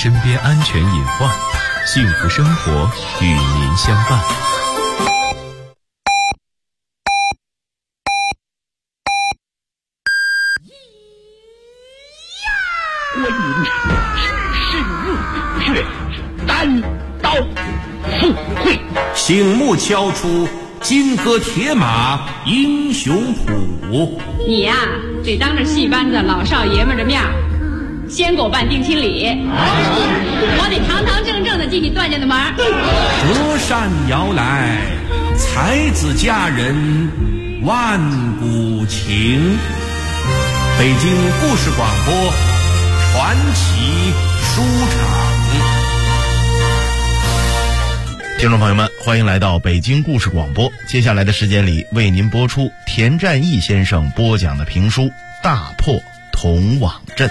身边安全隐患，幸福生活与您相伴。 观音只身入穴，单刀赴会， 醒目敲出金戈铁马英雄谱。 你呀，得当着戏班子老少爷们的面先给我办定亲礼，我得堂堂正正的进你段家的门。 折扇摇来，才子佳人万古情。北京故事广播传奇书场。 听众朋友们，欢迎来到北京故事广播。接下来的时间里，为您播出田占义先生播讲的评书《大破铜网阵》。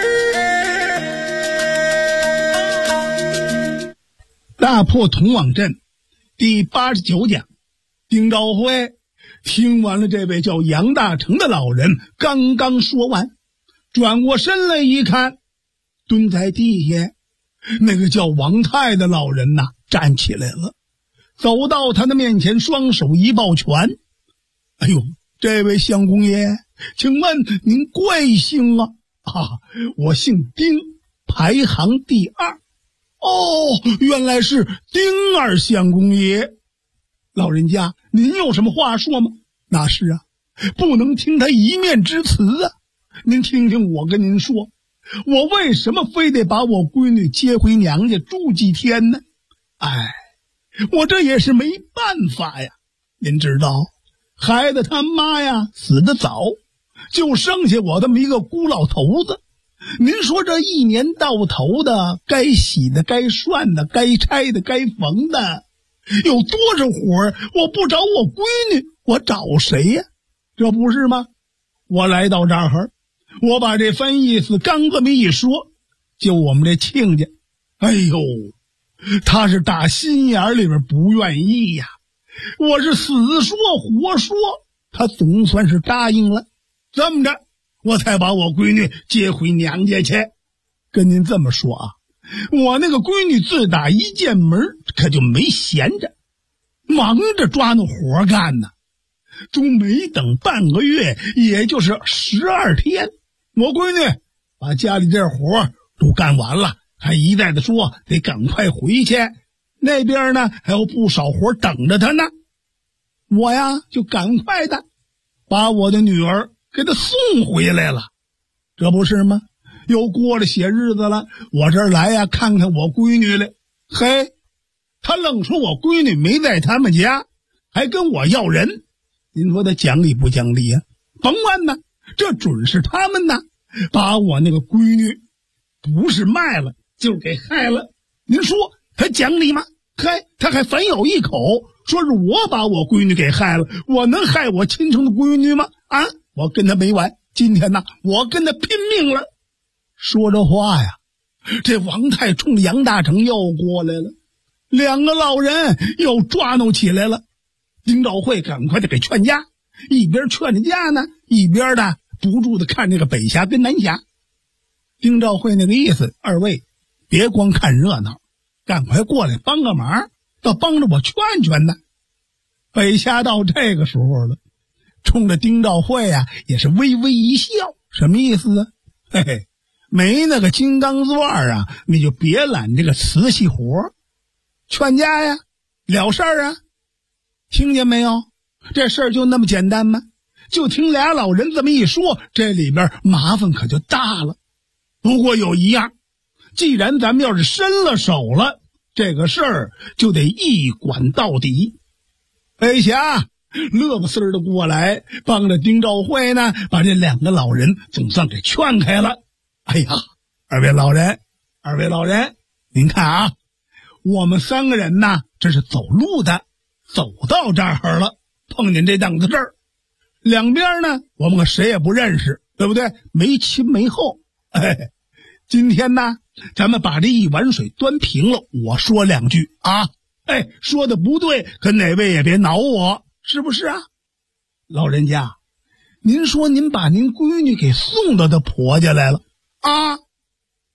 大破铜网阵第89讲。丁兆辉听完了这位叫杨大成的老人刚刚说完，转过身来一看，蹲在地下那个叫王泰的老人呐，站起来了，走到他的面前，双手一抱拳。哎呦，这位相公爷，请问您贵姓啊？我姓丁，排行第2。哦，原来是丁二相公爷。老人家，您有什么话说吗？那是啊，不能听他一面之词啊。您听听我跟您说，我为什么非得把我闺女接回娘家住几天呢？我这也是没办法呀。您知道，孩子他妈呀死得早，就剩下我这么一个孤老头子。您说这一年到头的，该洗的该涮的该拆的该缝的，有多少活儿？我不找我闺女，我找谁呀？这不是吗？我来到这儿，我把这番意思刚这么一说，就我们这亲家，哎呦，他是打心眼里边不愿意呀。我是死说活说，他总算是答应了。这么着，我才把我闺女接回娘家去。跟您这么说啊，我那个闺女自打一进门可就没闲着，忙着抓那活干呢。终没等半个月，也就是12天，我闺女把家里这活都干完了，还一再的说得赶快回去，那边呢还有不少活等着她呢。我呀就赶快的把我的女儿给她送回来了。这不是吗？又过了些日子了，我这儿来呀看看我闺女来。嘿，她愣说我闺女没在他们家，还跟我要人。您说他讲理不讲理呀？甭问呢，这准是他们呢，把我那个闺女不是卖了就是给害了。您说他讲理吗？嘿，他还反咬一口，说是我把我闺女给害了，我能害我亲生的闺女吗？我跟他没完，今天呢，我跟他拼命了。说这话呀，这王太冲杨大成又过来了，两个老人又抓弄起来了。丁兆辉赶快的给劝架，一边劝着架呢，一边的不住的看这个北峡跟南峡。丁兆辉那个意思，二位别光看热闹，赶快过来帮个忙，要帮着我劝劝呢。北峡到这个时候了，冲着丁兆辉呀也是微微一笑。什么意思啊？嘿嘿，没那个金刚钻啊，你就别揽这个瓷器活，劝架呀了事儿啊。听见没有？这事儿就那么简单吗？就听俩老人这么一说，这里边麻烦可就大了。不过有一样，既然咱们要是伸了手了，这个事儿就得一管到底。北峡乐不丝儿的过来，帮着丁兆辉呢，把这两个老人总算给劝开了。哎呀，二位老人，您看啊，我们3个人呢，这是走路的，走到这儿了，碰见这档子事儿，两边呢我们可谁也不认识，对不对？没亲没厚。今天呢咱们把这一碗水端平了，我说2句啊，说的不对，可哪位也别挠我，是不是啊？老人家，您说您把您闺女给送到她婆家来了啊？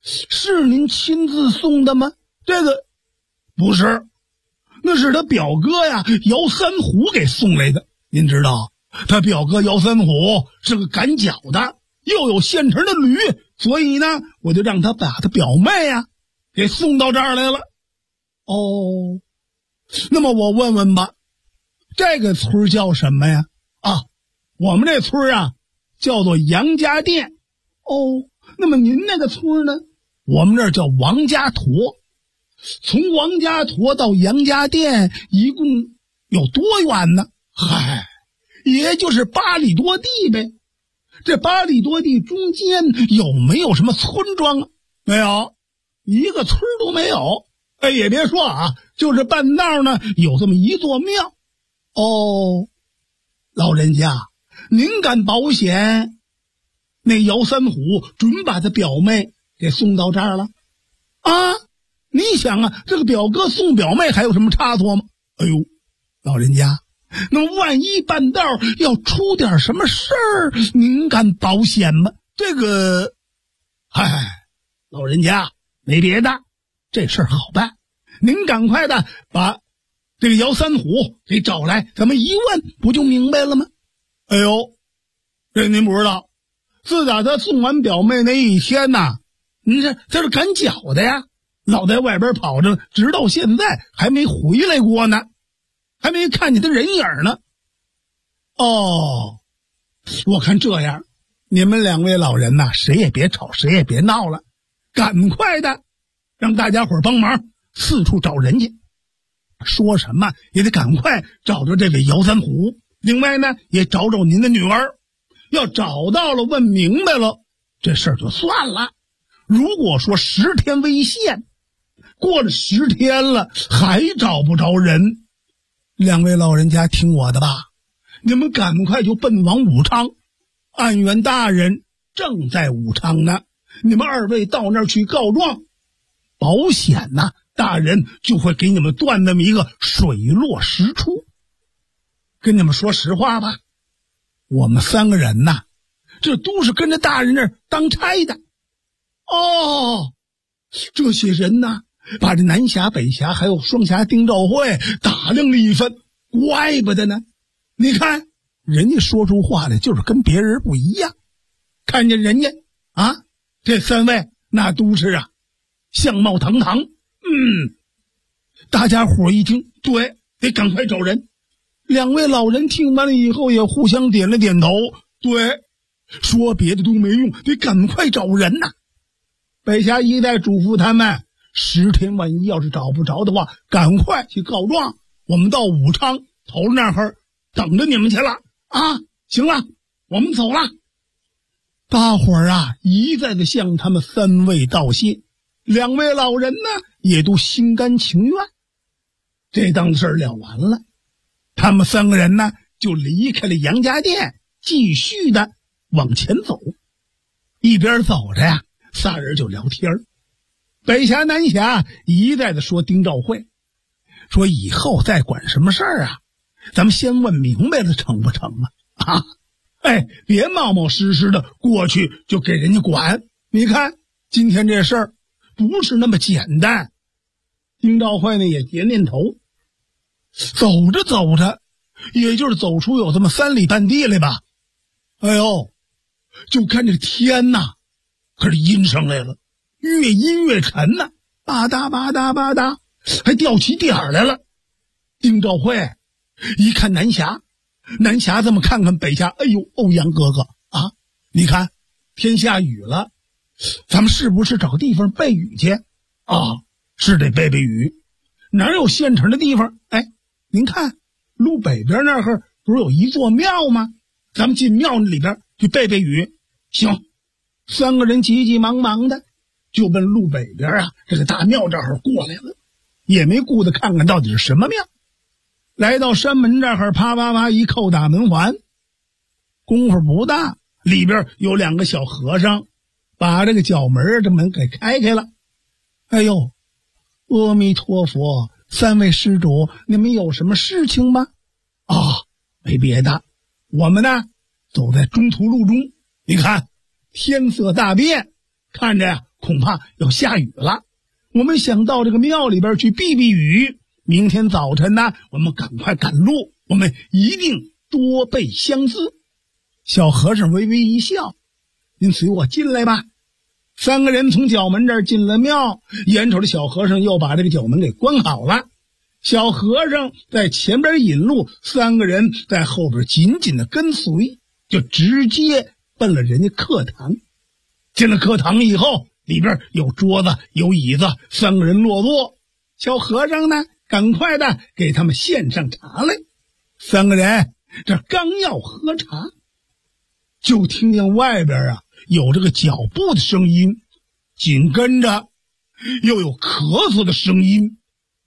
是您亲自送的吗？这个不是，那是他表哥呀姚三虎给送来的。您知道他表哥姚三虎是个赶脚的，又有现成的驴，所以呢我就让他把他表妹呀给送到这儿来了。哦，那么我问问吧，这个村叫什么呀？啊，我们这村啊叫做杨家店。哦，那么您那个村呢？我们这儿叫王家坨。从王家坨到杨家店一共有多远呢？嗨，也就是8里多地呗。这8里多地中间有没有什么村庄啊？没有，一个村都没有。哎，也别说啊，就是半道呢有这么一座庙。哦，老人家，您敢保险那姚三虎准把他表妹给送到这儿了啊？你想啊，这个表哥送表妹还有什么差错吗？哎呦，老人家，那么万一半道要出点什么事儿，您敢保险吗？这个，嗨，老人家没别的，这事儿好办，您赶快的把这个姚三虎给找来，咱们一问不就明白了吗？哎呦，这您不知道，自打他送完表妹那一天呐，您这是赶脚的呀，老在外边跑着，直到现在还没回来过呢，还没看见他人影呢。哦，我看这样，你们2位老人呐，谁也别吵，谁也别闹了，赶快的让大家伙帮忙四处找人去，说什么也得赶快找着这位姚三虎。另外呢，也找找您的女儿，要找到了问明白了，这事儿就算了。如果说10天为限，过了10天了还找不着人，2位老人家听我的吧，你们赶快就奔往武昌，案源大人正在武昌呢，你们2位到那儿去告状，保险呐，大人就会给你们断那么一个水落石出。跟你们说实话吧，我们3个人呐，这都是跟着大人那儿当差的。哦，这些人呐，把这南峡、北峡还有双峡丁兆会打量了一番，怪不得呢。你看人家说出话来就是跟别人不一样，看见人家啊，这3位那都是啊相貌堂堂。大家伙一听，对，得赶快找人。2位老人听完了以后也互相点了点头，对，说别的都没用，得赶快找人呐。北峡一带嘱咐他们，10天万一要是找不着的话，赶快去告状，我们到武昌头那儿等着你们去了啊！行了，我们走了。大伙儿啊一再的向他们3位道谢，2位老人呢也都心甘情愿。这档事儿了完了，他们3个人呢就离开了杨家店，继续的往前走。一边走着呀，3人就聊天。北峡南峡一再的说丁兆会，说以后再管什么事儿啊，咱们先问明白了成不成啊？哎，别冒冒失失的过去就给人家管。你看今天这事儿不是那么简单。丁兆会呢也点点头。走着走着，也就是走出有这么3里半地来吧，哎呦，就看这天呐可是阴上来了，越阴越沉呐，吧嗒吧嗒吧嗒，还掉起点儿来了。丁兆会一看南峡这么看看北峡，哎呦，欧阳哥哥啊，你看天下雨了，咱们是不是找个地方避雨去啊？是得避避雨，哪有现成的地方？哎，您看路北边那儿不是有一座庙吗？咱们进庙里边去避避雨。行，3个人急急忙忙的就奔路北边啊这个大庙这儿过来了，也没顾得看看到底是什么庙。来到山门这儿，啪啪啪一扣打门环，功夫不大，里边有2个小和尚把这个角门这门给开开了。哎呦，阿弥陀佛，3位施主，你们有什么事情吗？啊，没别的，我们呢走在中途路中，你看天色大变，看着呀恐怕要下雨了。我们想到这个庙里边去避避雨，明天早晨呢，我们赶快赶路，我们一定多备香资。小和尚微微一笑，您随我进来吧。三个人从角门这儿进了庙，眼瞅着小和尚又把这个角门给关好了。小和尚在前边引路，三个人在后边紧紧的跟随，就直接奔了人家课堂。进了课堂以后，里边有桌子有椅子，三个人落座。小和尚呢，赶快的给他们献上茶来。三个人这刚要喝茶，就听见外边有这个脚步的声音，紧跟着又有咳嗽的声音。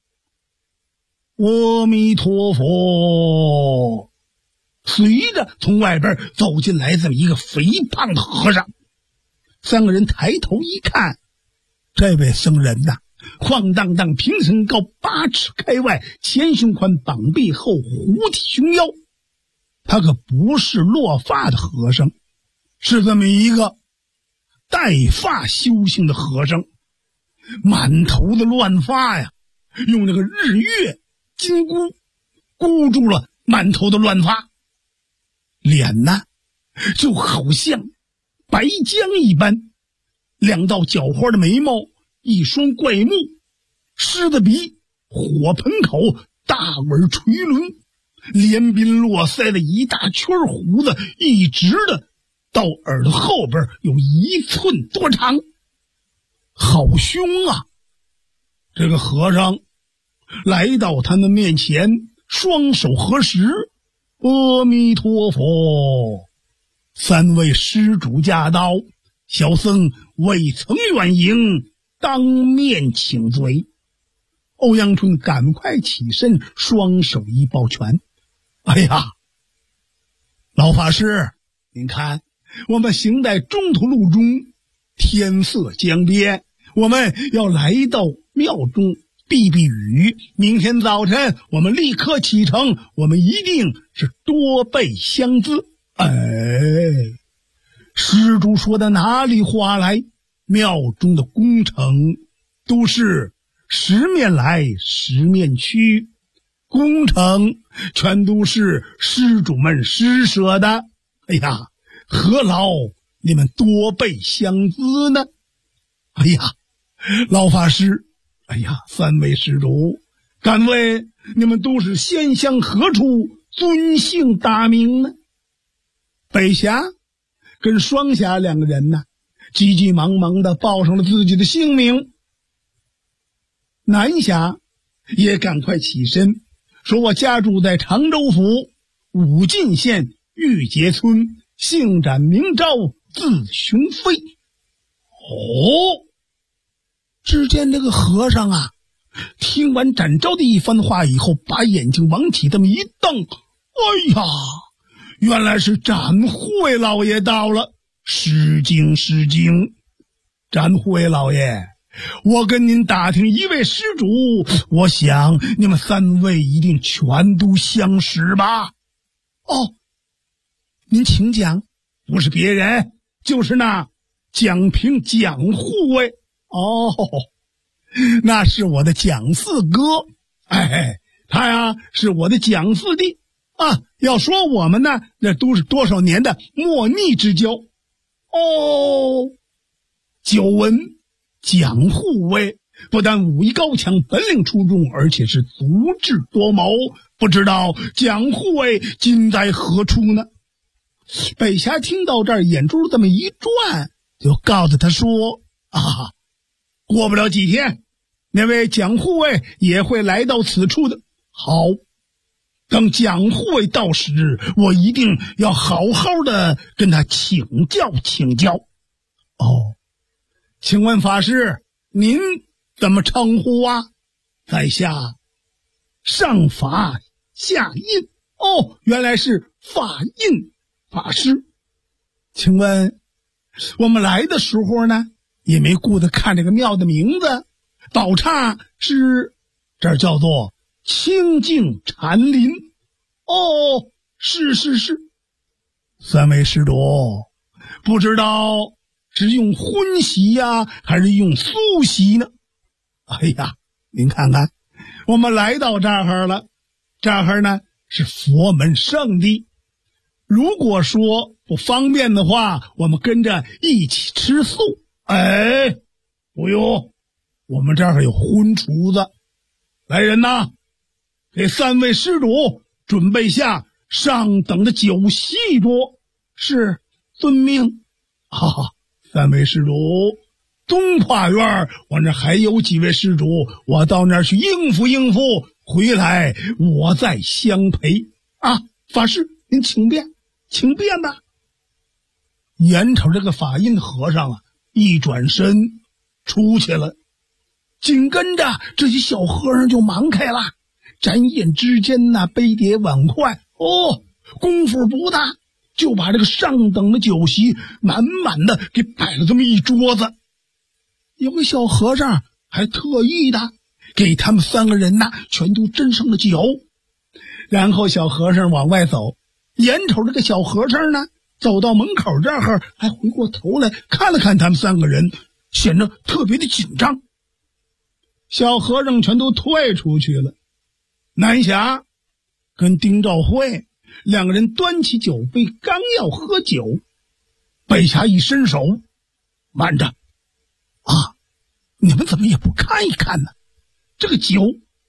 阿弥陀佛！随着从外边走进来这么一个肥胖的和尚。三个人抬头一看，这位僧人晃荡荡，平身高，8尺开外，前胸宽，膀臂厚，虎体熊腰。他可不是落发的和尚，是这么一个带发修行的和尚，满头的乱发用这个日月金箍箍住了满头的乱发，脸就好像白浆一般，2道角花的眉毛，一双怪目，狮子鼻，火盆口，大耳垂轮，连鬓络腮的一大圈胡子，一直的到耳朵后边有1寸多长，好凶啊！这个和尚来到他们面前，双手合十，阿弥陀佛。3位施主驾到，小僧未曾远迎，当面请罪。欧阳春赶快起身，双手一抱拳，哎呀，老法师，您看我们行在中途路中，天色将变，我们要来到庙中避避雨，明天早晨我们立刻启程，我们一定是多备香资。施主说的哪里话来？庙中的工程都是10面来10面去，工程全都是施主们施舍的，哎呀，何劳你们多备香资呢？哎呀，老法师，哎呀，3位施主，敢问你们都是仙乡何处，尊姓大名呢？北峡跟双峡2个人急急忙忙地报上了自己的姓名。南峡也赶快起身，说我家住在常州府武进县玉碣村，姓展名昭，字雄飞。只见这个和尚听完展昭的一番话以后，把眼睛往起这么一瞪，哎呀，原来是展慧老爷到了，失敬失敬。展慧老爷，我跟您打听一位施主，我想你们3位一定全都相识吧？您请讲。不是别人，就是那蒋平蒋护卫。那是我的蒋四哥，他是我的蒋四弟要说我们呢，那都是多少年的莫逆之交。久闻蒋护卫不但武艺高强，本领出众，而且是足智多谋，不知道蒋护卫今在何处呢？北峡听到这儿，眼珠这么一转，就告诉他说过不了几天，那位蒋护卫也会来到此处的。好，等蒋护卫到时，我一定要好好的跟他请教请教。请问法师，您怎么称呼在下上法下印。原来是法印法师。请问我们来的时候呢，也没顾得看这个庙的名字，宝刹是这儿叫做清净禅林。是。3位施主，不知道是用荤席呀，还是用素席呢？哎呀，您看看，我们来到这儿了，这儿呢是佛门圣地。如果说不方便的话，我们跟着一起吃素。哎，不用，我们这儿有荤厨子。来人呐，给3位施主准备下上等的酒席桌。是，遵命。3位施主，东跨院我那还有几位施主，我到那儿去应付应付，回来我再相陪。法师您请便，请便吧。眼瞅这个法印和尚一转身出去了，紧跟着这些小和尚就忙开了，眨眼之间杯碟碗筷功夫不大，就把这个上等的酒席满满的给摆了这么一桌子。有个小和尚还特意的给他们3个人全都斟上了酒。然后小和尚往外走，眼瞅这个小和尚走到门口这儿，还回过头来看了看他们3个人，显得特别的紧张。小和尚全都退出去了。南霞跟丁兆慧2个人端起酒杯，刚要喝酒，北霞一伸手，慢着你们怎么也不看一看呢？这个酒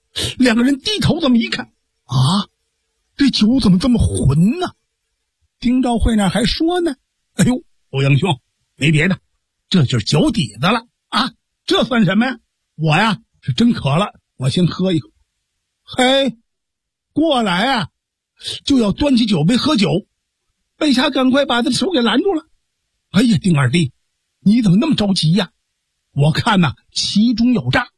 ，2个人低头这么一看，这酒怎么这么浑呢？丁兆慧那还说呢，哎呦，欧阳兄，没别的，这就是酒底子了这算什么呀？我是真渴了，我先喝一口。嘿，过来就要端起酒杯喝酒，北霞赶快把他的手给拦住了。哎呀，丁二弟，你怎么那么着急呀？我看其中有诈。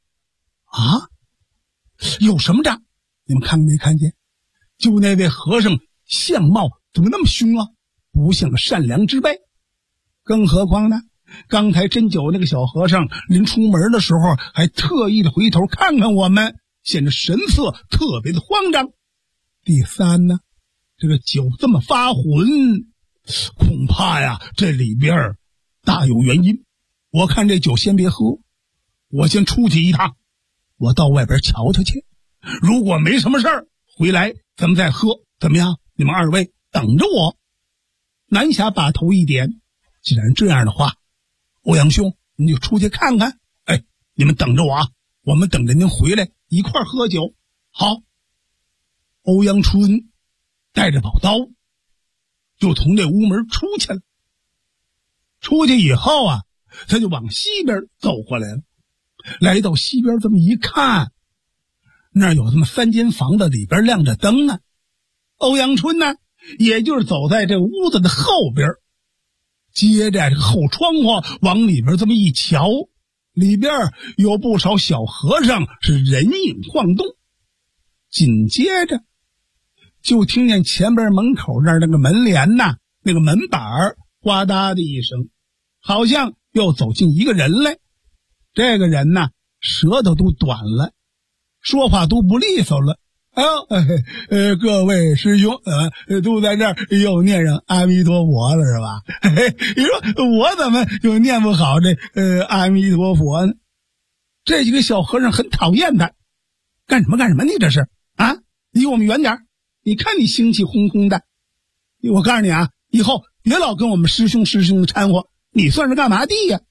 有什么诈？你们看没看见？就那位和尚相貌怎么那么凶不像个善良之辈。更何况刚才斟酒那个小和尚临出门的时候还特意的回头看看我们，显得神色特别的慌张。第3这个酒这么发浑，恐怕这里边大有原因。我看这酒先别喝，我先出去一趟，我到外边瞧瞧去。如果没什么事儿，回来咱们再喝，怎么样？你们2位等着我。南霞把头一点，既然这样的话，欧阳兄你就出去看看。你们等着我我们等着您回来一块喝酒。好。欧阳春带着宝刀就从这屋门出去了。出去以后他就往西边走过来了。来到西边这么一看，那儿有这么3间房子，里边亮着灯欧阳春也就是走在这屋子的后边，接着这个后窗户往里边这么一瞧，里边有不少小和尚是人影晃动。紧接着就听见前边门口那儿那个门帘那个门板呱嗒的一声，好像又走进一个人来。这个人舌头都短了，说话都不利索了。各位师兄都在这儿又念上阿弥陀佛了是吧？你说我怎么就念不好这阿弥陀佛呢？这几个小和尚很讨厌他。干什么你这是离我们远点，你看你腥气烘烘的。我告诉你以后别老跟我们师兄的掺和，你算是干嘛的呀？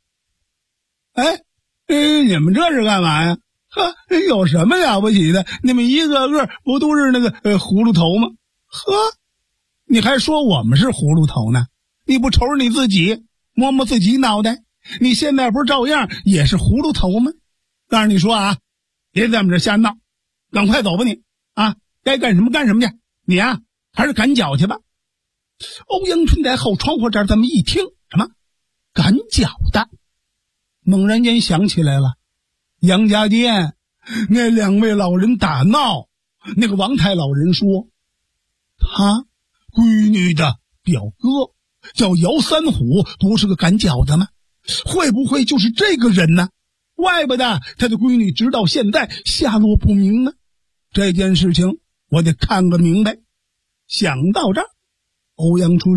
你们这是干嘛呀？有什么了不起的？你们一个个不都是那个葫芦头吗？你还说我们是葫芦头呢？你不瞅瞅你自己，摸摸自己脑袋，你现在不是照样也是葫芦头吗？告诉你说别在我们这瞎闹，赶快走吧你该干什么干什么去，你还是赶脚去吧。欧阳春在后窗户这儿这么一听，什么赶脚的，猛然间想起来了，杨家店那2位老人打闹，那个王太老人说他闺女的表哥叫姚三虎，不是个赶脚的吗？会不会就是这个人呢？怪不得他的闺女直到现在下落不明呢。这件事情我得看个明白。想到这儿，欧阳春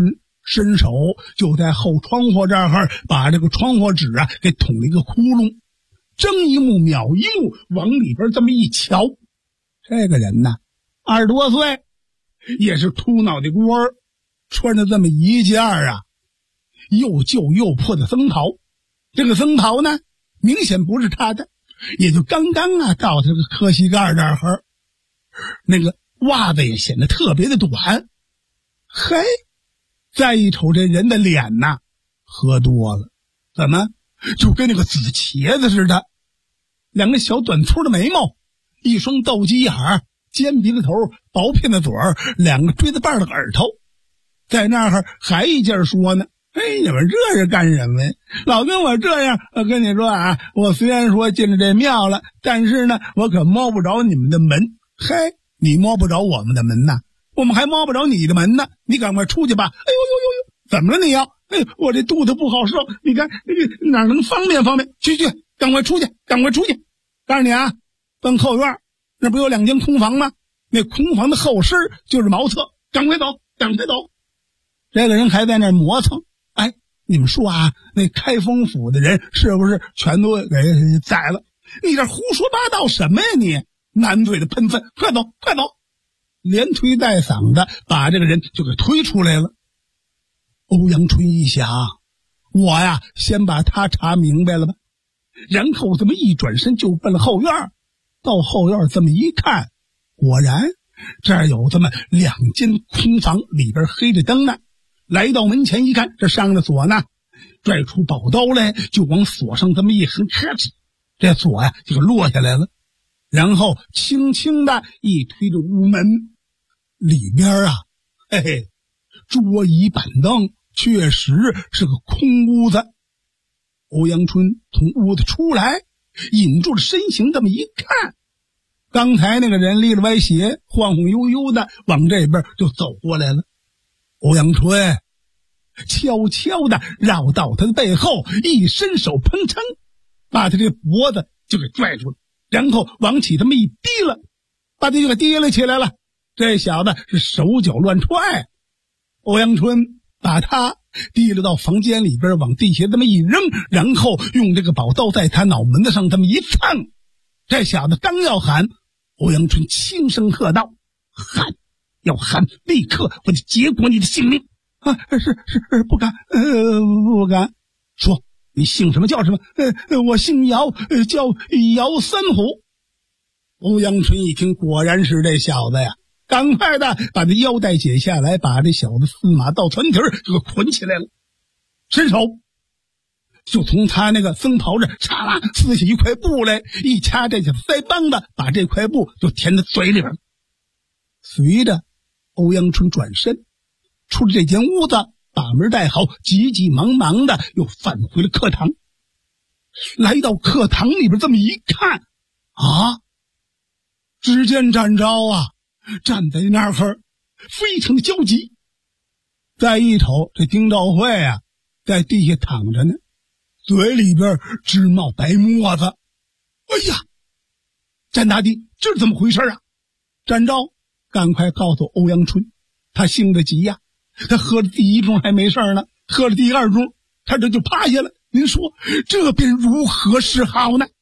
伸手就在后窗户这儿把这个窗户纸啊给捅了一个窟窿，睁一目秒一目，往里边这么一瞧，这个人呢20多岁，也是秃脑袋瓜儿，穿着这么一件啊又旧又破的僧袍。这个僧袍呢明显不是他的，也就刚刚啊到他这个磕膝盖这儿，那个袜子也显得特别的短。嘿，再一瞅这人的脸呐，喝多了，怎么就跟那个紫茄子似的，两个小短粗的眉毛，一双斗鸡眼儿，尖鼻子头，薄片的嘴儿，两个锥子瓣的耳朵，在那儿还一劲儿说呢，哎，你们这是干什么呀？老跟我这样，我跟你说啊，我虽然说进了这庙了，但是呢，我可摸不着你们的门。嘿，你摸不着我们的门呐，我们还摸不着你的门呢，你赶快出去吧。哎呦呦呦呦，怎么了你要？哎，我这肚子不好受，你看哪能方便方便？去，赶快出去，赶快出去！告诉你啊，奔后院那不有2间空房吗？那空房的后身就是茅厕，赶快走，赶快走！这个人还在那磨蹭。哎，你们说啊，那开封府的人是不是全都给宰了？你这胡说八道什么呀你？满嘴的喷粪，快走快走！连推带搡的把这个人就给推出来了。欧阳春一想，我呀先把他查明白了吧，然后这么一转身就奔了后院。到后院这么一看，果然这儿有这么2间空房，里边黑着灯呢。来到门前一看，这上了锁呢，拽出宝刀来就往锁上这么一横，咔嚓，这锁呀就落下来了。然后轻轻的一推着屋门，里边啊，嘿嘿，桌椅板凳确实是个空屋子。欧阳春从屋子出来，引住了身形，这么一看，刚才那个人立着歪斜，晃晃悠悠的往这边就走过来了。欧阳春悄悄的绕到他的背后，一伸手，砰噌，把他这脖子就给拽住了，然后往起这么一提了，把他就给提了起来了。这小子是手脚乱踹，欧阳春把他提了到房间里边，往地下这么一扔，然后用这个宝刀在他脑门子上这么一蹭。这小子刚要喊，欧阳春轻声喝道：喊，要喊立刻我就结果你的性命啊！是不敢，不敢。说你姓什么叫什么？我姓姚，叫姚三虎。欧阳春一听，果然是这小子呀，赶快的把这腰带解下来，把这小子四马倒船蹄就给捆起来了，伸手就从他那个僧袍这嚓啦撕下一块布来，一掐这小子腮帮子，把这块布就填在嘴里边。随着欧阳春转身出了这间屋子，把门带好，急急忙忙的又返回了课堂。来到课堂里边这么一看啊，只见展昭啊站在那儿非常的焦急。再一瞅，这丁兆会啊在地下躺着呢，嘴里边直冒白沫子。哎呀，展大帝，这是怎么回事啊？展昭赶快告诉欧阳春，他性子急呀，他喝了第1盅还没事呢，喝了第2盅他这就趴下了。您说这便如何是好呢？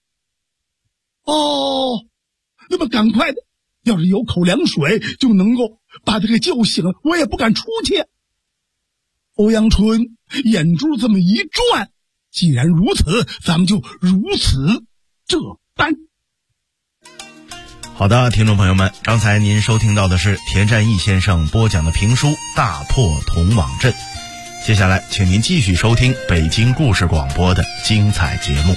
哦，那么赶快的，要是有口凉水就能够把他给叫醒了，我也不敢出去。欧阳春眼珠这么一转，既然如此，咱们就如此这般。 好的，听众朋友们，刚才您收听到的是田占义先生播讲的评书《大破铜网阵》，接下来请您继续收听北京故事广播的精彩节目。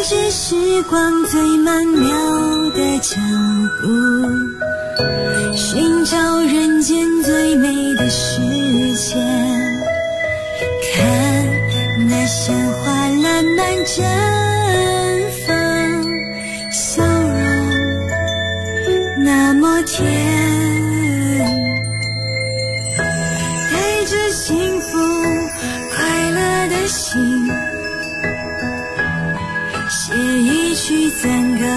时光最曼妙的脚步，寻慢慢绽放，笑容那么甜，带着幸福快乐的心，写一曲赞歌。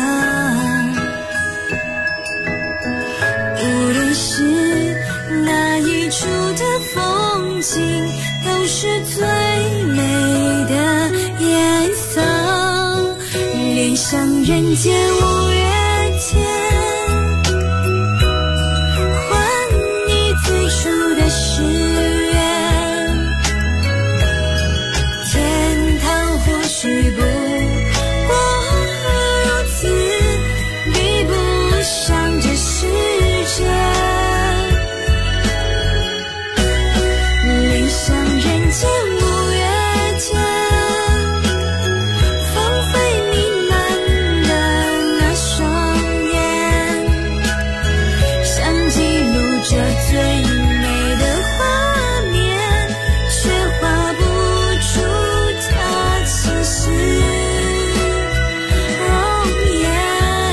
无论是哪一处的风景，都是最美的颜色。恋上人间五月天，还你最初的誓言。天堂或许不过如此，比不上这世界。恋上人间五月天，芳菲弥漫的那双眼，想记录这最美的画面，却画不出它其实容颜。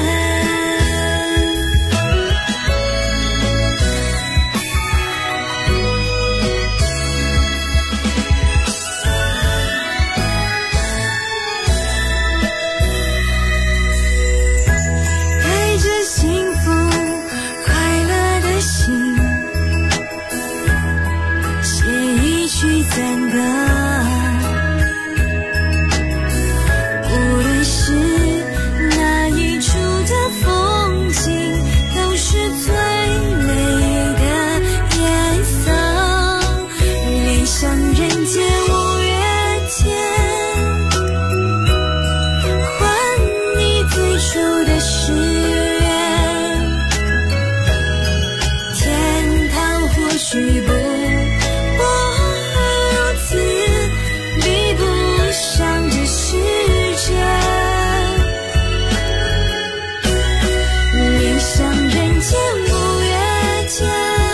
带着幸福快乐的心，写一曲赞歌。无论是哪一处的风景，都是最美的颜色。恋上人间五月天，还你最初的誓言。天堂或许不过如此，比不上这世界。恋上人间五月天，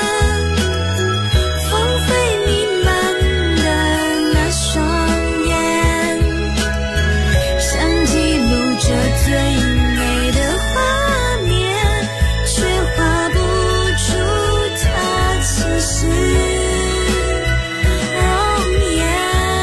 芳菲弥漫的那双眼，想记录这最美的画面，却画不出它其实容颜。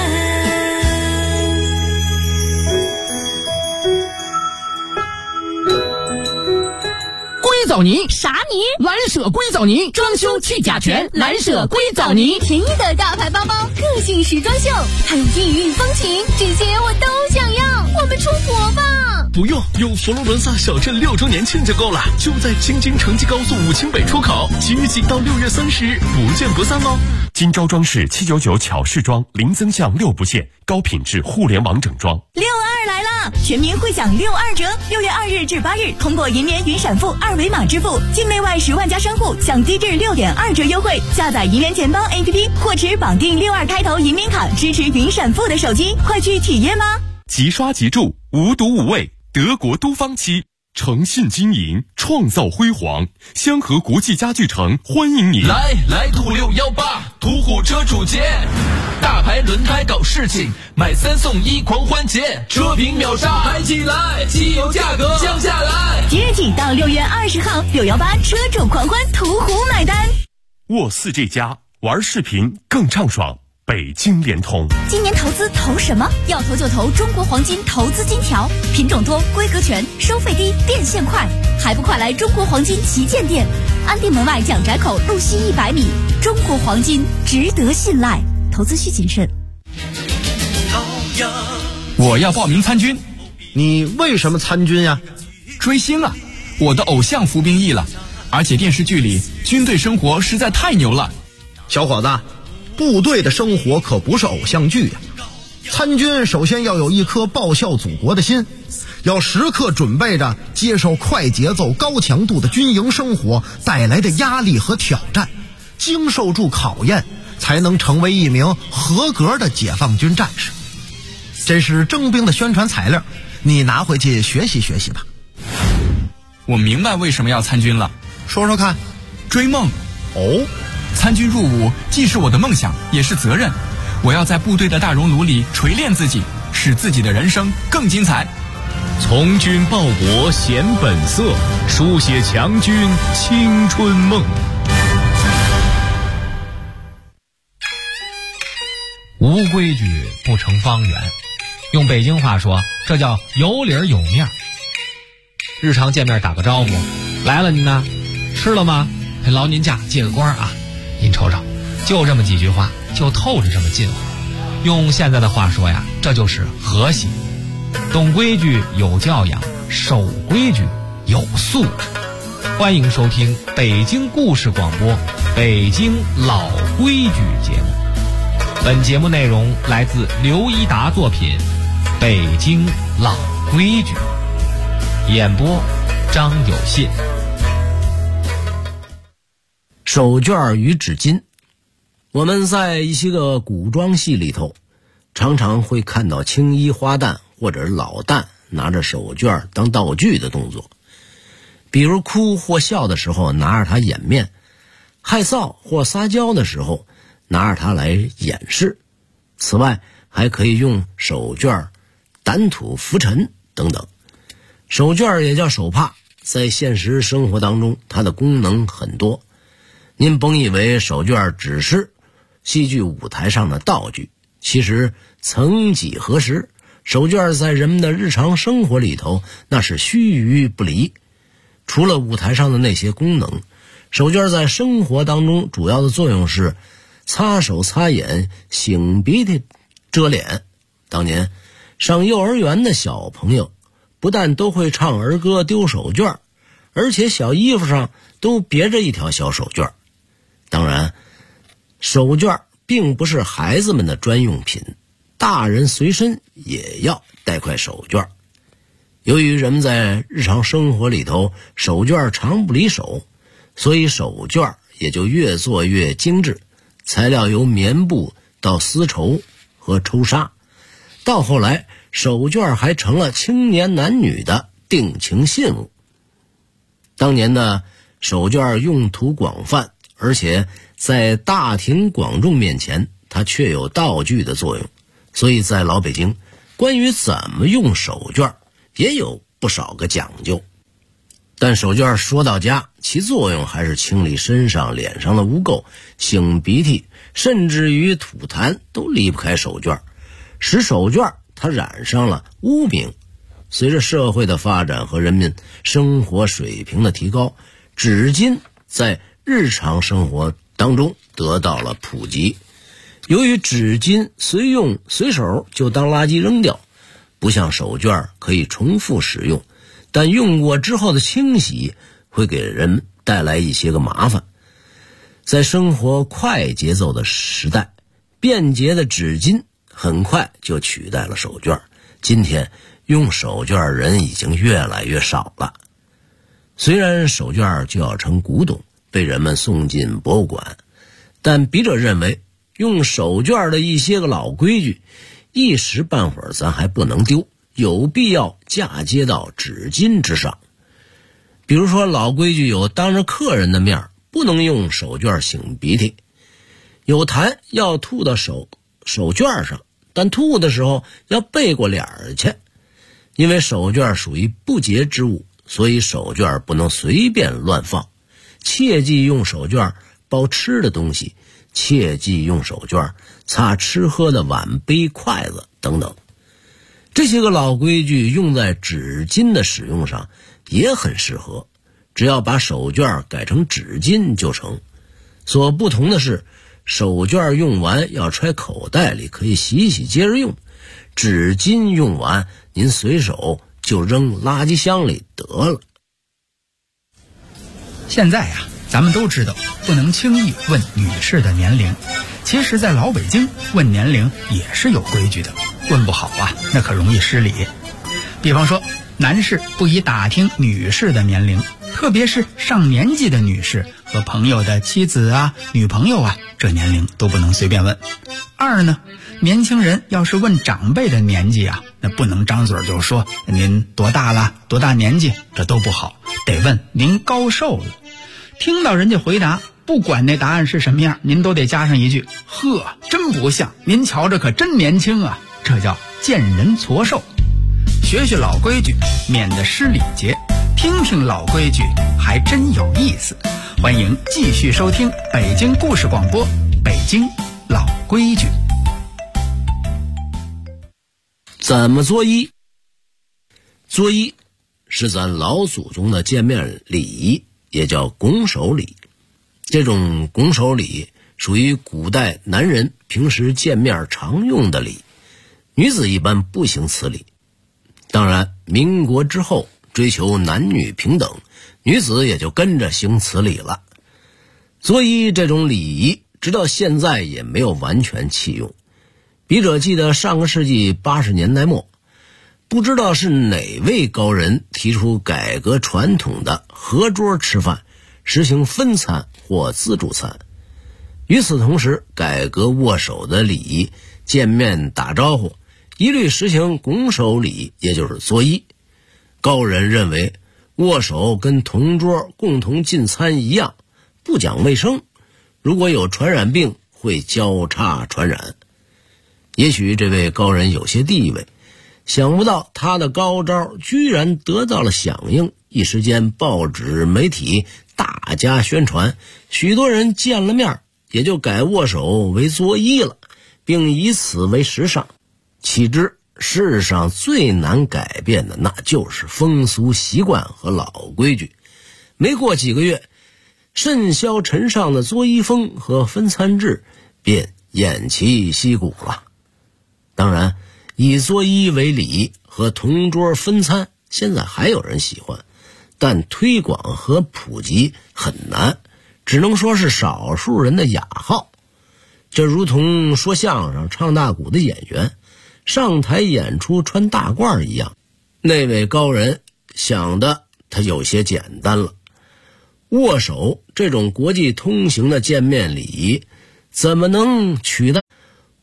硅藻泥， 啥泥？ 蓝舍硅藻泥，装修去甲醛，蓝舍硅藻泥。 便宜的大牌包包，个性时装秀，还有异域风情，这些我都想要。我们出国吧！ 不用，有佛罗伦萨小镇6周年庆就够了，就在京津城际高速武清北出口，即日起到6月30日，不见不散哦。 金招装饰799巧饰装，零增项6不限，高品质互联网整装。 62来了，全民会享62折，6月2日至8日，通过银联云闪付二维码支付，境内外10万家商户享低至6.2折优惠。下载银联钱包 APP 或持绑定62开头银联卡支持云闪付的手机，快去体验吧！ 即刷即住，无毒无味，德国都方漆，诚信经营，创造辉煌。香河国际家具城欢迎您！ 来途618，途虎车主节，大牌轮胎搞事情，买3送1狂欢节，车评秒杀，嗨起来，汽油价格降下来。 即日起到6月20号，618车主狂欢，途虎买单。 沃4这家玩视频更畅爽。北京联通， 今年投资投什么？要投就投中国黄金投资金条，品种多，规格全，收费低，变现快，还不快来中国黄金旗舰店，安定门外蒋宅口路西100米。中国黄金值得信赖，投资需谨慎。 我要报名参军。 你为什么参军呀？ 追星啊，我的偶像服兵役了，而且电视剧里军队生活实在太牛了。 小伙子，部队的生活可不是偶像剧呀。参军首先要有一颗报效祖国的心，要时刻准备着接受快节奏高强度的军营生活带来的压力和挑战，经受住考验，才能成为一名合格的解放军战士。这是征兵的宣传材料，你拿回去学习学习吧。 我明白为什么要参军了。 说说看。 追梦。 哦， 参军入伍既是我的梦想，也是责任。我要在部队的大熔炉里锤炼自己， 使自己的人生更精彩。 从军报国显本色，书写强军青春梦。 无规矩不成方圆，用北京话说，这叫有理儿有面儿。日常见面打个招呼，来了您呢，吃了吗？劳您驾，借个光啊！您瞅瞅，就这么几句话，就透着这么近乎。用现在的话说呀，这就是和谐。懂规矩有教养，守规矩有素质。欢迎收听北京故事广播《北京老规矩》节目。本节目内容来自刘一达作品《北京老规矩》，演播张有信。 手绢与纸巾，我们在一些个古装戏里头，常常会看到青衣花旦或者是老旦拿着手绢当道具的动作，比如哭或笑的时候拿着它掩面，害臊或撒娇的时候拿着它来掩饰。此外还可以用手绢掸土拂尘等等。手绢也叫手帕，在现实生活当中它的功能很多。您甭以为手绢只是戏剧舞台上的道具，其实曾几何时，手绢在人们的日常生活里头那是须臾不离。除了舞台上的那些功能，手绢在生活当中主要的作用是擦手擦眼、擤鼻涕遮脸。当年上幼儿园的小朋友不但都会唱儿歌丢手绢，而且小衣服上都别着一条小手绢。当然手绢并不是孩子们的专用品，大人随身也要带块手绢。由于人们在日常生活里头手绢常不离手，所以手绢也就越做越精致，材料由棉布到丝绸和抽纱，到后来手绢还成了青年男女的定情信物。当年的手绢用途广泛，而且在大庭广众面前它确有道具的作用，所以在老北京关于怎么用手绢也有不少个讲究。但手绢说到家，其作用还是清理身上脸上的污垢，擤鼻涕，甚至于吐痰都离不开手绢，使手绢它染上了污名。随着社会的发展和人民生活水平的提高，纸巾在日常生活当中得到了普及。由于纸巾随用随手就当垃圾扔掉，不像手绢可以重复使用，但用过之后的清洗会给人带来一些个麻烦。在生活快节奏的时代，便捷的纸巾很快就取代了手绢。今天用手绢人已经越来越少了。虽然手绢就要成古董，被人们送进博物馆，但笔者认为用手绢的一些个老规矩一时半会儿咱还不能丢，有必要嫁接到纸巾之上。比如说老规矩有当着客人的面不能用手绢擤鼻涕，有痰要吐到手绢上，但吐的时候要背过脸去。因为手绢属于不洁之物，所以手绢不能随便乱放。切忌用手绢包吃的东西，切忌用手绢擦吃喝的碗杯筷子等等。这些个老规矩用在纸巾的使用上也很适合，只要把手绢改成纸巾就成。所不同的是，手绢用完要揣口袋里，可以洗洗接着用；纸巾用完您随手就扔垃圾箱里得了。 现在呀，咱们都知道不能轻易问女士的年龄，其实在老北京问年龄也是有规矩的，问不好啊那可容易失礼。比方说男士不宜打听女士的年龄，特别是上年纪的女士和朋友的妻子啊、女朋友啊，这年龄都不能随便问。二呢，年轻人要是问长辈的年纪啊，那不能张嘴就说您多大了、多大年纪，这都不好，得问您高寿了。听到人家回答，不管那答案是什么样，您都得加上一句：呵，真不像，您瞧着可真年轻啊。这叫见人矬瘦。学学老规矩，免得失礼节；听听老规矩，还真有意思。欢迎继续收听北京故事广播，北京老规矩。 怎么作揖？作揖是咱老祖宗的见面礼仪，也叫拱手礼。这种拱手礼属于古代男人平时见面常用的礼，女子一般不行此礼。当然，民国之后追求男女平等，女子也就跟着行此礼了。作揖这种礼仪直到现在也没有完全弃用。笔者记得上个世纪80年代末，不知道是哪位高人提出改革传统的合桌吃饭，实行分餐或自助餐。与此同时，改革握手的礼仪，见面打招呼一律实行拱手礼，也就是作揖。高人认为握手跟同桌共同进餐一样，不讲卫生，如果有传染病会交叉传染。也许这位高人有些地位，想不到他的高招居然得到了响应，一时间报纸媒体大加宣传，许多人见了面也就改握手为作揖了，并以此为时尚。岂知世上最难改变的那就是风俗习惯和老规矩。没过几个月，甚嚣尘上的作揖风和分餐制便偃旗息鼓了。当然，以作揖为礼和同桌分餐现在还有人喜欢，但推广和普及很难，只能说是少数人的雅号。这如同说相声唱大鼓的演员上台演出穿大褂一样，那位高人想的他有些简单了。握手这种国际通行的见面礼仪怎么能取代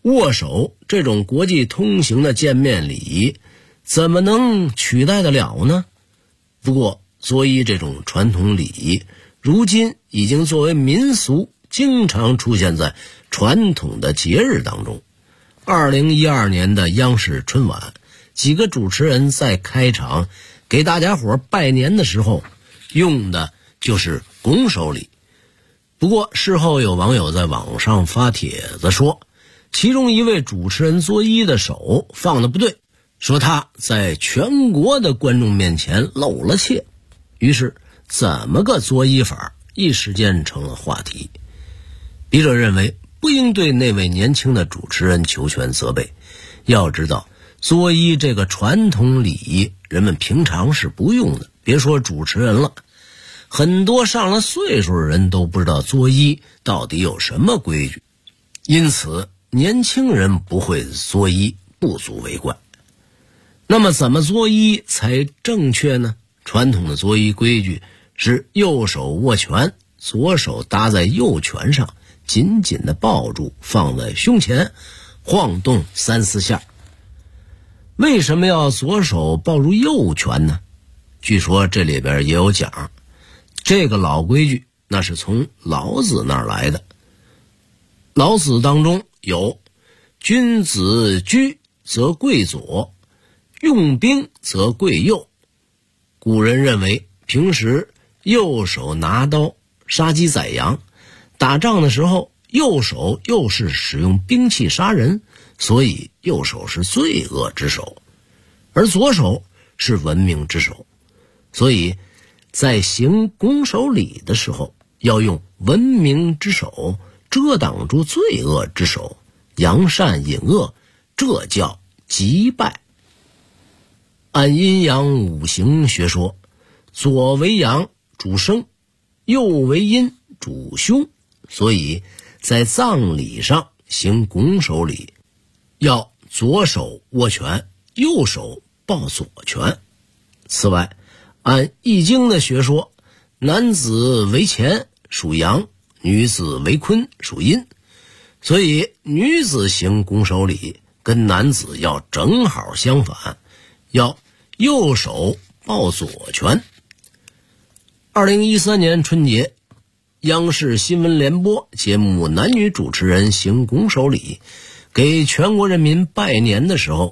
得了呢？不过作揖这种传统礼仪如今已经作为民俗，经常出现在传统的节日当中。2012年的央视春晚，几个主持人在开场给大家伙拜年的时候用的就是拱手礼。不过事后有网友在网上发帖子说，其中一位主持人作揖的手放的不对，说他在全国的观众面前露了怯。于是怎么个作揖法一时间成了话题。笔者认为不应对那位年轻的主持人求全责备。要知道，作揖这个传统礼仪人们平常是不用的，别说主持人了，很多上了岁数的人都不知道作揖到底有什么规矩，因此年轻人不会作揖不足为怪。那么怎么作揖才正确呢？传统的作揖规矩是右手握拳，左手搭在右拳上，紧紧地抱住，放在胸前，晃动3-4下。为什么要左手抱住右拳呢？据说这里边也有讲，这个老规矩那是从老子那儿来的。老子当中有君子居则贵左，用兵则贵右。古人认为平时右手拿刀杀鸡宰羊，打仗的时候右手又是使用兵器杀人，所以右手是罪恶之手，而左手是文明之手。所以在行拱手礼的时候，要用文明之手遮挡住罪恶之手，扬善引恶，这叫击败。按阴阳五行学说，左为阳主生，右为阴主凶，所以在葬礼上行拱手礼，要左手握拳，右手抱左拳。此外，按易经的学说，男子为乾属阳，女子为坤属阴，所以女子行拱手礼跟男子要正好相反，要右手抱左拳。2013年春节，央视新闻联播节目男女主持人行拱手礼，给全国人民拜年的时候，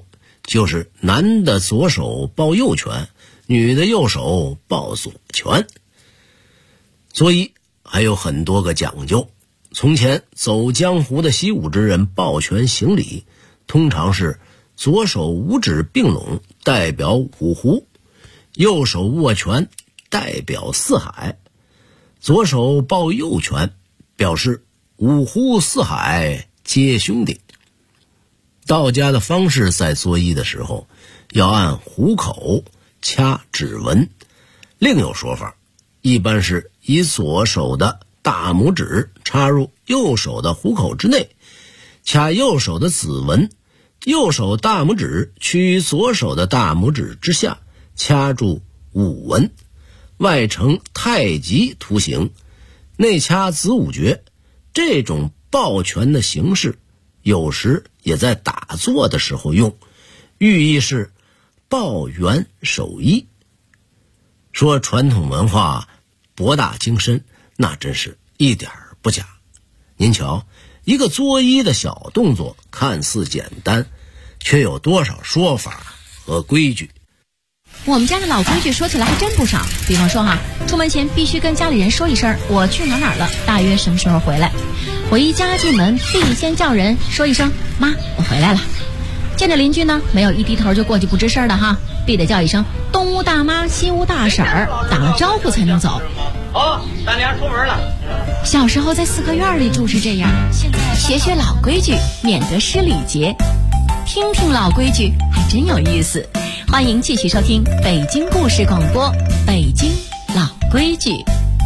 就是男的左手抱右拳，女的右手抱左拳。作揖还有很多个讲究。从前走江湖的习武之人抱拳行礼，通常是左手五指并拢，代表五湖；右手握拳，代表四海。左手抱右拳，表示五湖四海皆兄弟。道家的方式在作揖的时候要按虎口掐指纹，另有说法，一般是以左手的大拇指插入右手的虎口之内，掐右手的子纹，右手大拇指趋于左手的大拇指之下，掐住五纹，外呈太极图形，内掐子午诀。这种抱拳的形式有时也在打坐的时候用，寓意是抱元守一。说传统文化博大精深，那真是一点不假。您瞧，一个作揖的小动作看似简单，却有多少说法和规矩。 我们家的老规矩说起来还真不少，比方说出门前必须跟家里人说一声我去哪儿了，大约什么时候回来。我一家进门必先叫人说一声妈我回来了。见着邻居呢，没有一低头就过去不吱声的必得叫一声东屋大妈西屋大婶儿，打了招呼才能走。 大娘出门了。 小时候在四合院里住是这样，现在学老规矩，免得失礼节。听听老规矩还真有意思。欢迎继续收听北京故事广播，北京老规矩。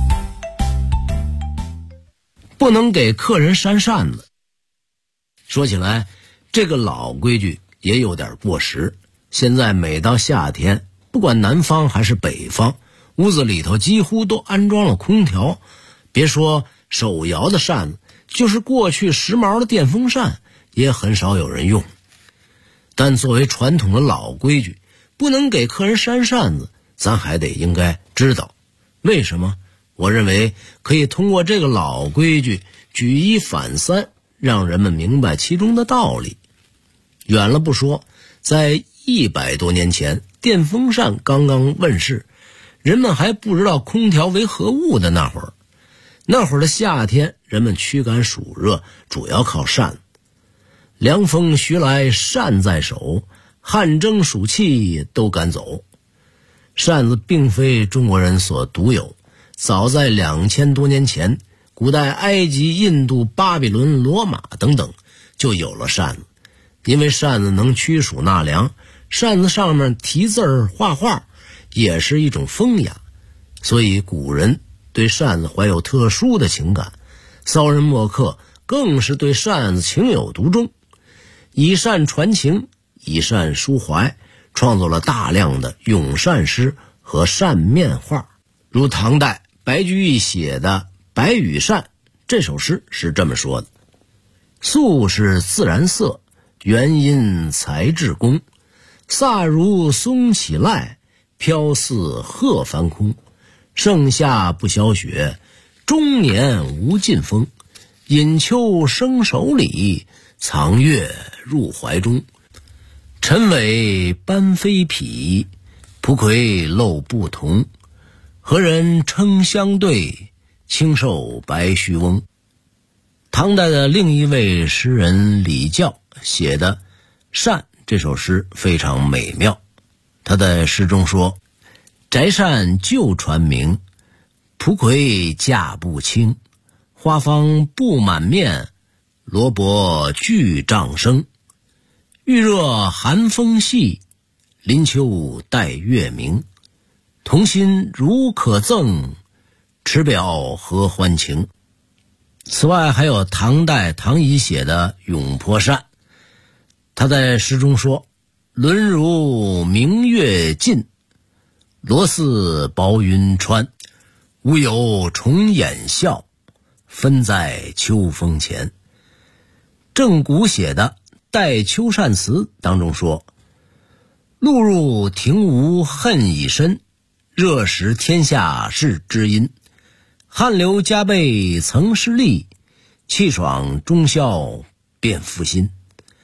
不能给客人扇扇子。说起来，这个老规矩也有点过时。现在每到夏天，不管南方还是北方，屋子里头几乎都安装了空调。别说手摇的扇子，就是过去时髦的电风扇也很少有人用。但作为传统的老规矩，不能给客人扇扇子，咱还得应该知道为什么。我认为可以通过这个老规矩举一反三，让人们明白其中的道理。远了不说，在100多年前，电风扇刚刚问世，人们还不知道空调为何物的那会儿的夏天，人们驱赶暑热主要靠扇。凉风徐来扇在手，汗蒸暑气都赶走。扇子并非中国人所独有，早在2000多年前，古代埃及、印度、巴比伦、罗马等等就有了扇子。因为扇子能驱暑纳凉，扇子上面题字画画也是一种风雅，所以古人对扇子怀有特殊的情感。骚人墨客更是对扇子情有独钟，以扇传情，以扇抒怀，创作了大量的咏扇诗和扇面画。如唐代白居易写的《白羽扇》这首诗是这么说的：素是自然色，原因才智工，飒如松起赖，飘似鹤翻空。盛夏不消雪，终年无尽风。引秋生手里，藏月入怀中。陈尾斑飞匹，蒲葵露不同。何人称相对，清瘦白须翁。唐代的另一位诗人李教写的《扇》这首诗非常美妙。他在诗中说：宅扇旧传名，蒲葵架不清。花芳布满面，萝卜俱丈生。遇热寒风细，林秋带月明。同心如可赠，持表合欢情。此外还有唐代唐乙写的《咏坡扇》，他在诗中说：轮如明月近，罗似薄云穿。乌有重掩笑，分在秋风前。郑谷写的《代秋扇词》当中说：露入庭无恨已深，热时天下是知音。汗流浃背曾失力，气爽终宵便负心。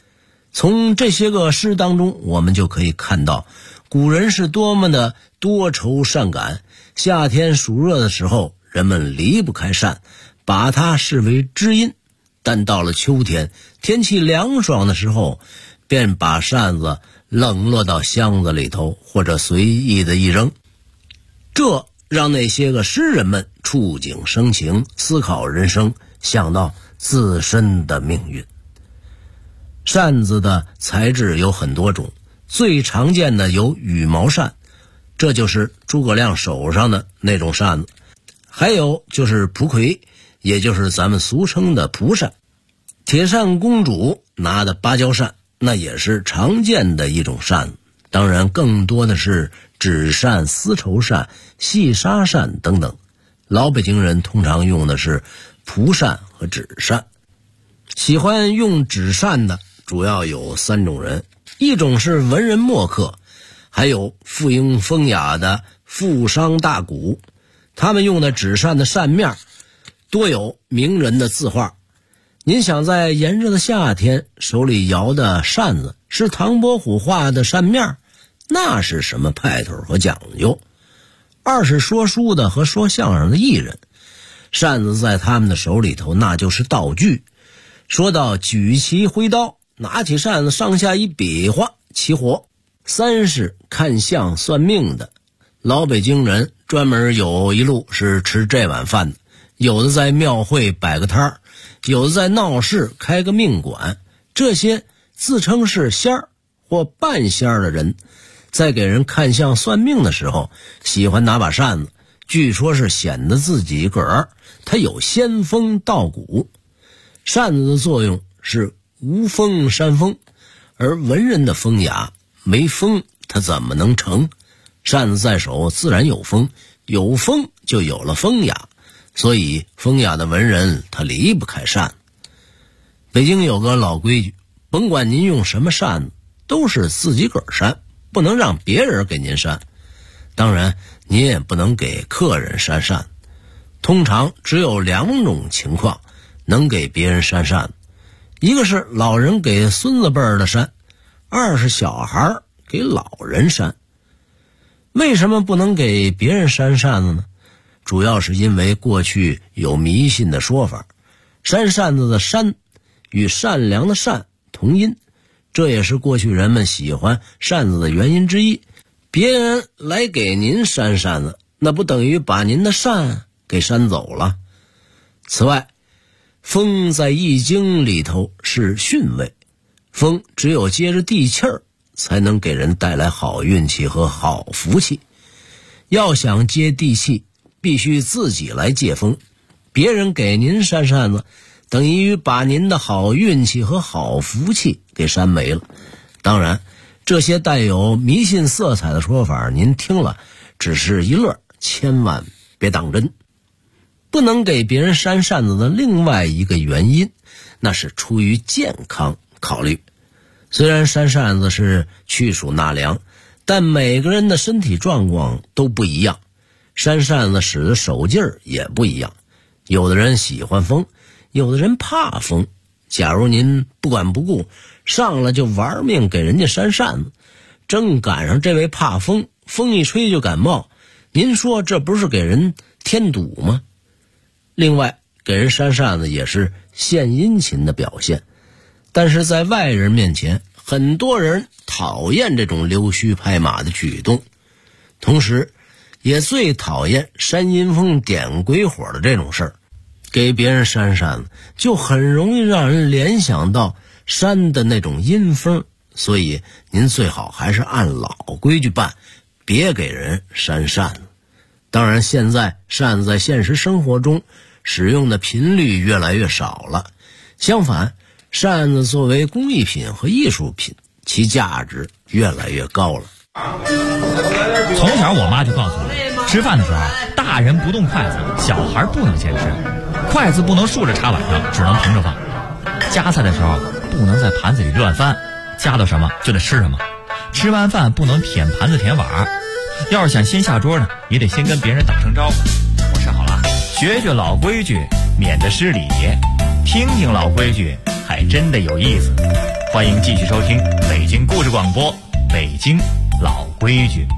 从这些个诗当中，我们就可以看到古人是多么的多愁善感。夏天暑热的时候，人们离不开扇，把它视为知音。但到了秋天，天气凉爽的时候，便把扇子冷落到箱子里头，或者随意的一扔。这让那些个诗人们触景生情，思考人生，想到自身的命运。扇子的材质有很多种，最常见的有羽毛扇，这就是诸葛亮手上的那种扇子。还有就是蒲葵，也就是咱们俗称的蒲扇。铁扇公主拿的芭蕉扇，那也是常见的一种扇子。当然更多的是纸扇、丝绸扇、细纱扇等等。老北京人通常用的是蒲扇和纸扇。喜欢用纸扇的主要有3种人，一种是文人墨客，还有富英风雅的富商大贾，他们用的纸扇的扇面多有名人的字画。您想在炎热的夏天，手里摇的扇子是唐伯虎画的扇面，那是什么派头和讲究？二是说书的和说相声的艺人，扇子在他们的手里头那就是道具。说到举旗挥刀，拿起扇子上下一比划，齐活。3是看相算命的，老北京人专门有一路是吃这碗饭的，有的在庙会摆个摊儿，有的在闹市开个命馆。这些自称是仙儿或半仙儿的人，在给人看相算命的时候，喜欢拿把扇子，据说是显得自己个儿他有仙风道骨。扇子的作用是无风扇风，而文人的风雅没风他怎么能成？扇子在手自然有风，有风就有了风雅，所以风雅的文人他离不开扇子。北京有个老规矩，甭管您用什么扇子，都是自己个儿扇，不能让别人给您扇。当然您也不能给客人扇扇。通常只有2种情况能给别人扇扇子，一个是老人给孙子辈儿的扇，二是小孩给老人扇。为什么不能给别人扇扇子呢？主要是因为过去有迷信的说法，扇扇子的扇与善良的善同音，这也是过去人们喜欢扇子的原因之一。别人来给您扇扇子，那不等于把您的扇给扇走了。此外，风在易经里头是巽位，风只有接着地气儿才能给人带来好运气和好福气。要想接地气，必须自己来借风，别人给您扇扇子，等于把您的好运气和好福气给扇没了。当然这些带有迷信色彩的说法您听了只是一乐，千万别当真。不能给别人扇扇子的另外一个原因，那是出于健康考虑。虽然扇扇子是去暑纳凉，但每个人的身体状况都不一样，扇扇子使的手劲儿也不一样。有的人喜欢风，有的人怕风。假如您不管不顾，上来就玩命给人家扇扇子，正赶上这位怕风，风一吹就感冒，您说这不是给人添堵吗？另外，给人扇扇子也是献殷勤的表现，但是在外人面前，很多人讨厌这种溜须拍马的举动，同时也最讨厌扇阴风点鬼火的这种事儿。给别人扇扇子就很容易让人联想到扇的那种阴风，所以您最好还是按老规矩办，别给人扇扇子。当然现在扇子在现实生活中使用的频率越来越少了，相反，扇子作为工艺品和艺术品，其价值越来越高了。 从小我妈就告诉我，吃饭的时候大人不动筷子，小孩不能先吃，筷子不能竖着插碗上，只能平着放。夹菜的时候不能在盘子里乱翻，夹到什么就得吃什么。吃完饭不能舔盘子舔碗，要是想先下桌呢，也得先跟别人打声招呼。我吃好了，学学老规矩，免得失礼。听听老规矩，还真的有意思。 欢迎继续收听北京故事广播，北京老规矩。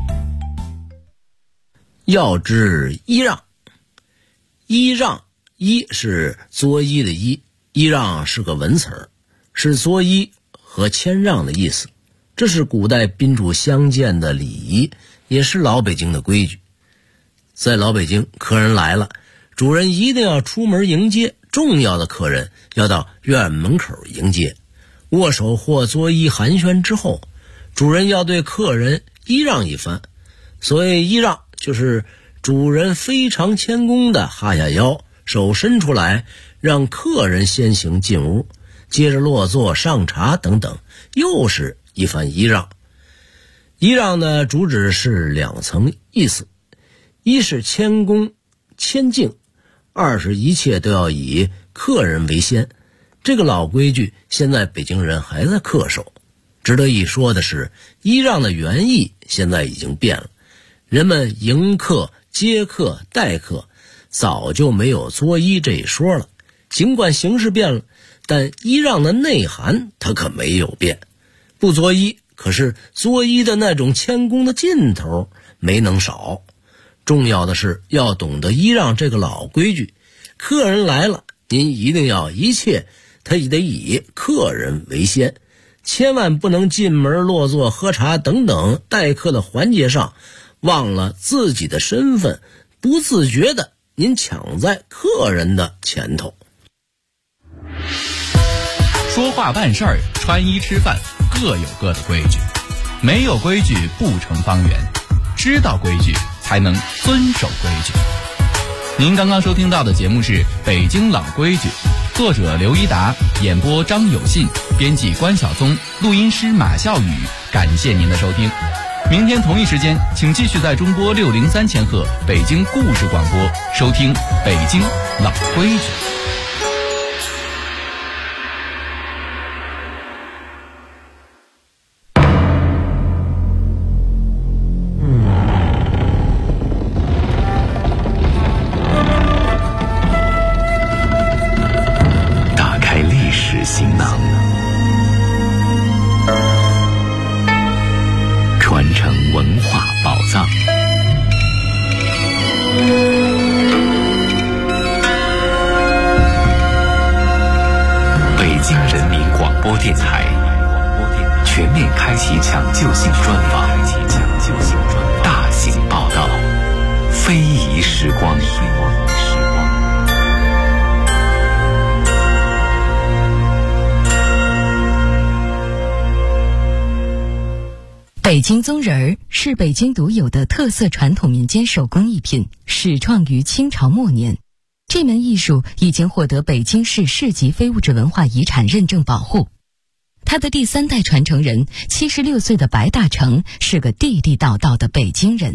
要知揖让，揖让，揖是作揖的揖，揖让是个文词儿，是作揖和谦让的意思。这是古代宾主相见的礼仪，也是老北京的规矩。在老北京，客人来了，主人一定要出门迎接，重要的客人要到院门口迎接，握手或作揖寒暄之后，主人要对客人揖让一番。所谓揖让，就是主人非常谦恭地哈下腰，手伸出来，让客人先行进屋，接着落座上茶等等，又是一番揖让。揖让的主旨是两层意思，一是谦恭谦敬，二是一切都要以客人为先。这个老规矩现在北京人还在恪守。值得一说的是，揖让的原意现在已经变了，人们迎客接客待客早就没有作揖这一说了。尽管形式变了，但揖让的内涵它可没有变。不作揖，可是作揖的那种谦恭的劲头没能少。重要的是要懂得揖让这个老规矩，客人来了，您一定要一切他也得以客人为先，千万不能进门落座喝茶等等待客的环节上忘了自己的身份，不自觉的您抢在客人的前头。 说话办事儿，穿衣吃饭各有各的规矩，没有规矩不成方圆，知道规矩才能遵守规矩。您刚刚收听到的节目是《北京老规矩》，作者刘一达，演播张有信，编辑关晓松，录音师马笑宇。感谢您的收听，明天同一时间，请继续在中波603千赫北京故事广播收听《北京老规矩》。 行囊，传承文化宝藏。北京人民广播电台全面开启抢救性专访，大型报道，非遗时光。 北京宗人儿是北京独有的特色传统民间手工艺品，始创于清朝末年。这门艺术已经获得北京市市级非物质文化遗产认证保护。他的第3代传承人76岁的白大成是个地地道道的北京人。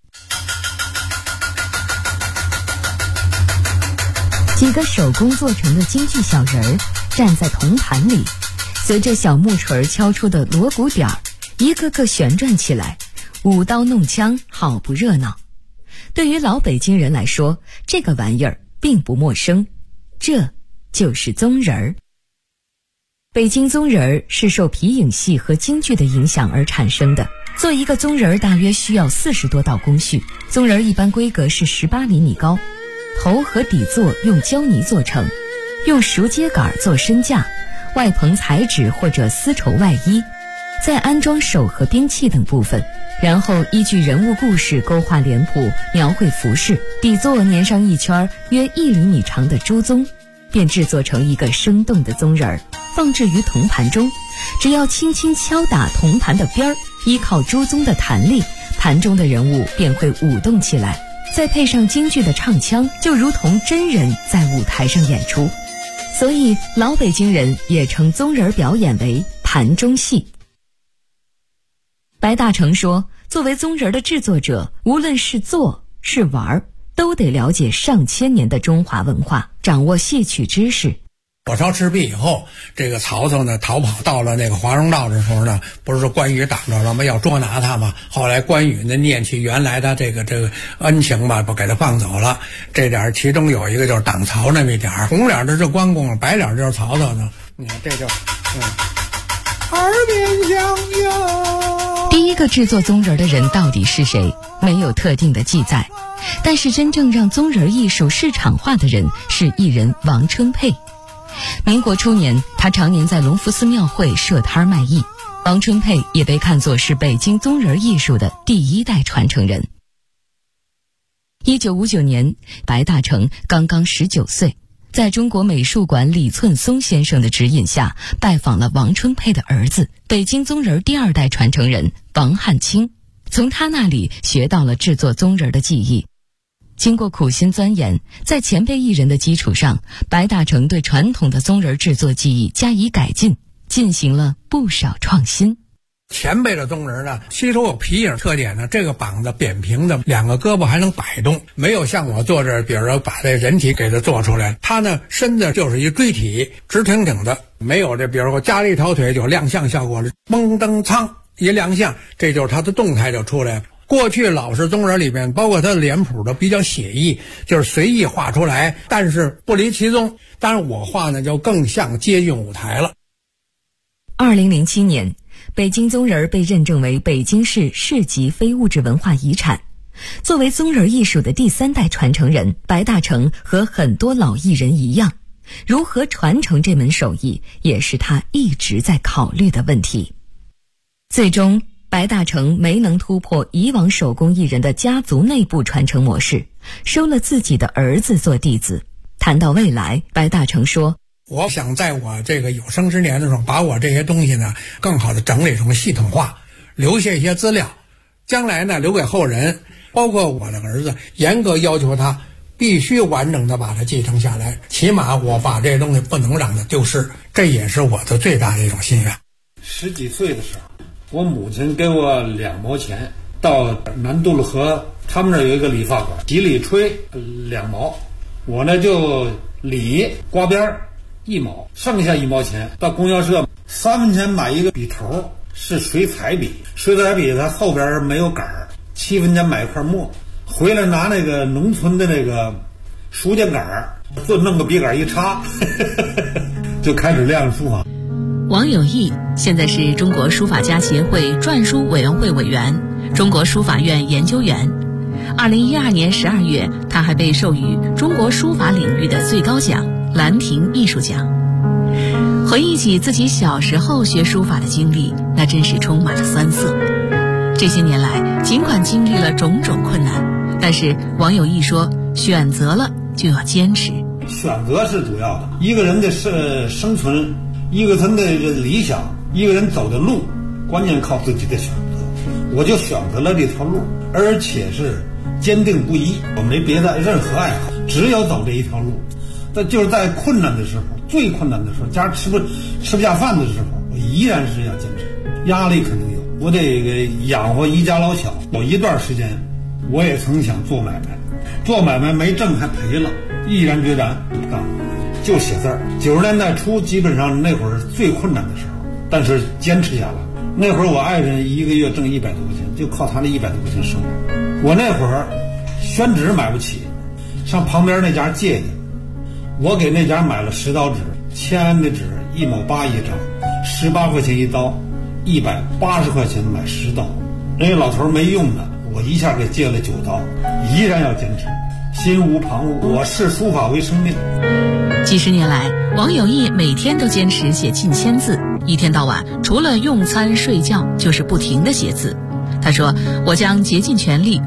几个手工做成的京剧小人儿站在铜盘里，随着小木锤敲出的锣鼓点儿，一个个旋转起来，舞刀弄枪，好不热闹。对于老北京人来说，这个玩意儿并不陌生，这就是宗人儿。北京宗人儿是受皮影戏和京剧的影响而产生的。做一个宗人儿大约需要40多道工序。宗人儿一般规格是18厘米高，头和底座用胶泥做成，用熟秸秆做身架，外棚彩纸或者丝绸外衣，再安装手和兵器等部分，然后依据人物故事勾画脸谱，描绘服饰，底座粘上一圈约1厘米长的猪鬃，便制作成一个生动的宗人儿，放置于铜盘中。只要轻轻敲打铜盘的边儿，依靠猪鬃的弹力，盘中的人物便会舞动起来，再配上京剧的唱腔，就如同真人在舞台上演出。所以老北京人也称宗人表演为盘中戏。白大成说，作为宗人的制作者，无论是做是玩，都得了解上千年的中华文化，掌握戏曲知识。 火烧赤壁以后，这个曹操呢逃跑到了那个华容道的时候呢，不是说关羽挡着了吗？要捉拿他嘛。后来关羽呢念起原来的这个恩情吧，不给他放走了。这点其中有一个就是挡曹那么一点，红脸的是关公，白脸就是曹操呢。你看这就耳边响哟。 第一个制作棕人的人到底是谁？没有特定的记载，但是真正让棕人艺术市场化的人是艺人王春佩。民国初年，他常年在隆福寺庙会设摊卖艺。王春佩也被看作是北京棕人艺术的第一代传承人。1959年，白大成刚刚19岁，在中国美术馆李寸松先生的指引下，拜访了王春佩的儿子，北京棕人第二代传承人王汉卿，从他那里学到了制作棕人的技艺。经过苦心钻研，在前辈艺人的基础上，白大成对传统的棕人制作技艺加以改进，进行了不少创新。 前辈的棕人呢，吸收有皮影特点呢，这个膀子扁平的，两个胳膊还能摆动，没有像我做这，比如说把这人体给它做出来，它呢身子就是一锥体，直挺挺的，没有这，比如说加了一条腿就亮相效果了，嘣噔噌一亮相，这就是它的动态就出来了。过去老式棕人里边，包括它的脸谱都比较写意，就是随意画出来，但是不离其宗。当然我画呢就更像接近舞台了。 2007年，北京棕人被认证为北京市市级非物质文化遗产。作为棕人艺术的第三代传承人，白大成和很多老艺人一样，如何传承这门手艺，也是他一直在考虑的问题。最终，白大成没能突破以往手工艺人的家族内部传承模式，收了自己的儿子做弟子。谈到未来，白大成说， 我想在我这个有生之年的时候，把我这些东西呢，更好的整理成系统化，留下一些资料，将来呢留给后人，包括我的儿子，严格要求他必须完整的把它继承下来，起码我把这些东西不能让它丢失，这也是我的最大的一种心愿。 10几岁的时候，我母亲给我2毛钱，到南渡了河，他们那儿有一个理发馆，洗理吹2毛，我呢就理刮边1毛，剩下1毛钱到供销社3分钱买一个笔头，是水彩笔，水彩笔它后边没有杆儿，7分钱买一块墨，回来拿那个农村的那个书架杆儿，就弄个笔杆一插就开始练书法。 王有义现在是中国书法家协会篆书委员会委员、中国书法院研究员。2012年12月，他还被授予中国书法领域的最高奖兰亭艺术奖。回忆起自己小时候学书法的经历，那真是充满了酸涩。这些年来，尽管经历了种种困难，但是王有义说，选择了就要坚持。 选择是主要的，一个人的生存，一个人的理想，一个人走的路，关键靠自己的选择。我就选择了这条路，而且是坚定不移，我没别的任何爱好，只有走这一条路。但就是在困难的时候，最困难的时候，家吃不下饭的时候，我依然是要坚持。压力肯定有，我得养活一家老小。有一段时间，我也曾想做买卖，做买卖没挣还赔了，毅然决然不干，就写字儿。90年代初，基本上那会儿是最困难的时候，但是坚持下来。那会儿我爱人一个月挣100多块钱，就靠他那100多块钱生活。我那会儿宣纸买不起，上旁边那家借去。我给那家买了10刀纸，签的纸1毛8一张，18块钱一刀，180块钱买10刀。人家老头没用的，我一下给借了9刀，依然要坚持，心无旁骛。我视书法为生命。 几十年来，王有义每天都坚持写近1000字，一天到晚除了用餐睡觉，就是不停地写字。他说：“我将竭尽全力